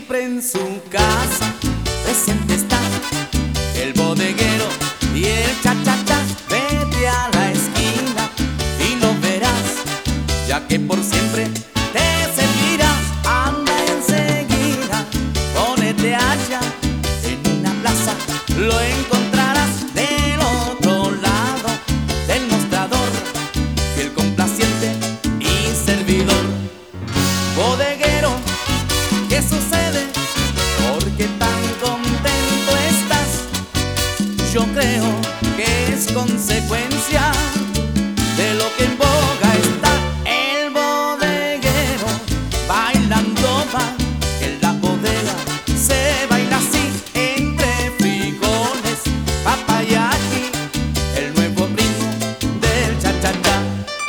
siempre en su casa presente está el bodeguero y el cha-cha-cha. Vete a la esquina y lo verás, ya que por siempre te servirá. Anda enseguida, ponete allá en una plaza, lo encontrarás del otro lado del mostrador, fiel complaciente y servidor. Bodeguero, ¿qué sucede? ¿Por qué tan contento estás? Yo creo que es consecuencia de lo que en boga está. El bodeguero bailando va, en la bodega se baila así, entre frijoles, papa y ají, el nuevo ritmo del cha-cha-cha.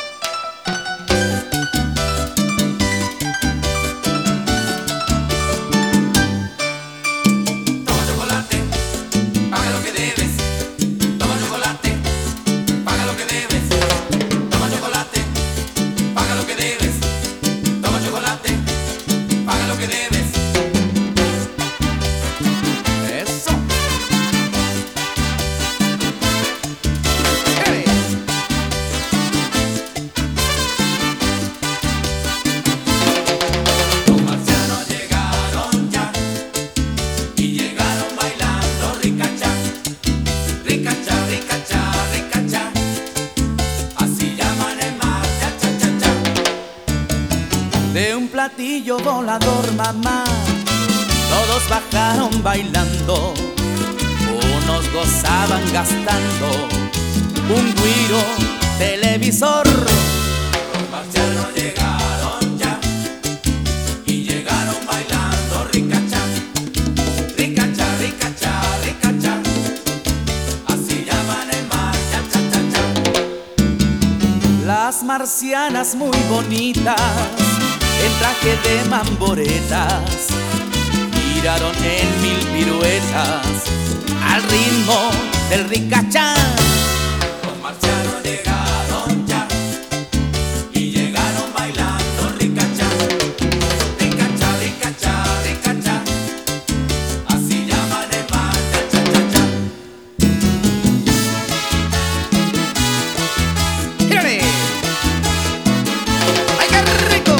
Toma chocolate, paga lo que debes. Toma chocolate, paga lo que debes. Toma chocolate, paga lo que debes. Toma chocolate, paga lo que debes. Eso. Los marcianos llegaron ya y llegaron bailando ricacha, ricacha, ricacha, ricacha. Así llaman el mar, cha, cha, cha, cha. De un platillo volador, mamá, todos bajaron bailando. Unos gozaban gastando un guiro televisor. Los marcianos llegaron ya y llegaron bailando ricacha, ricacha, ricacha, ricacha. Así llaman el mar, cha, cha, cha, cha. Las marcianas muy bonitas, en traje de mamboretas, giraron en mil piruetas al ritmo del ricachá. Los marcianos llegaron ya y llegaron bailando ricacha, ricacha, ricacha, ricacha. Así llaman el mar, cha, cha, cha, cha. ¡Gírale! ¡Ay, qué rico!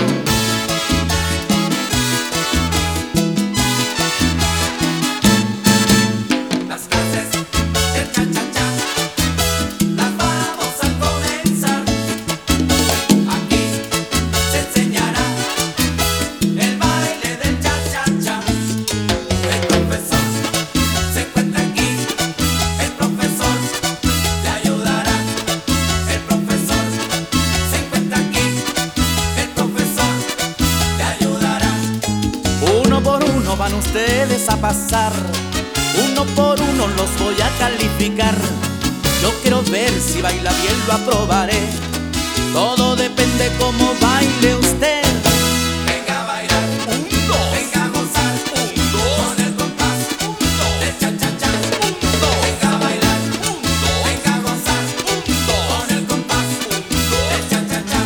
Las clases del cha, cha, cha las vamos a comenzar. Aquí se enseñará el baile del cha, cha, cha. El profesor se encuentra aquí, el profesor le ayudará. El profesor se encuentra aquí, el profesor le ayudará. Uno por uno van ustedes a pasar, uno por uno los voy a calificar. Yo quiero ver si baila bien, lo aprobaré. Todo depende cómo baile usted. Venga a bailar, venga a gozar, con el compás del cha, cha, cha. Venga a bailar, venga a gozar, con el compás del cha, cha, cha.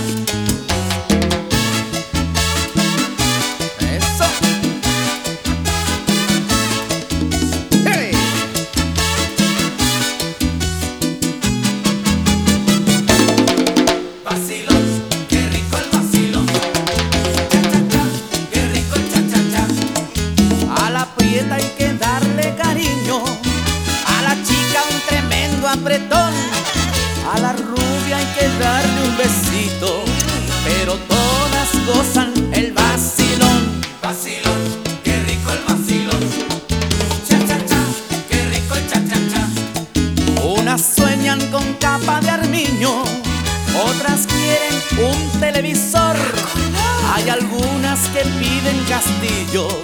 Eso. ¡Hey! Vacilón, qué rico el vacilón. Cha, cha, cha, qué rico el cha, cha, cha. A la prieta hay que darle cariño, a la chica un tremendo apretón, a la rubia hay que darle un besito, pero todas gozan el vacilón. Vacilón, qué rico el vacilón. Cha, cha, cha, qué rico el cha, cha, cha. Unas sueñan con capa de armiño, otras quieren un televisor. Hay algunas que piden castillo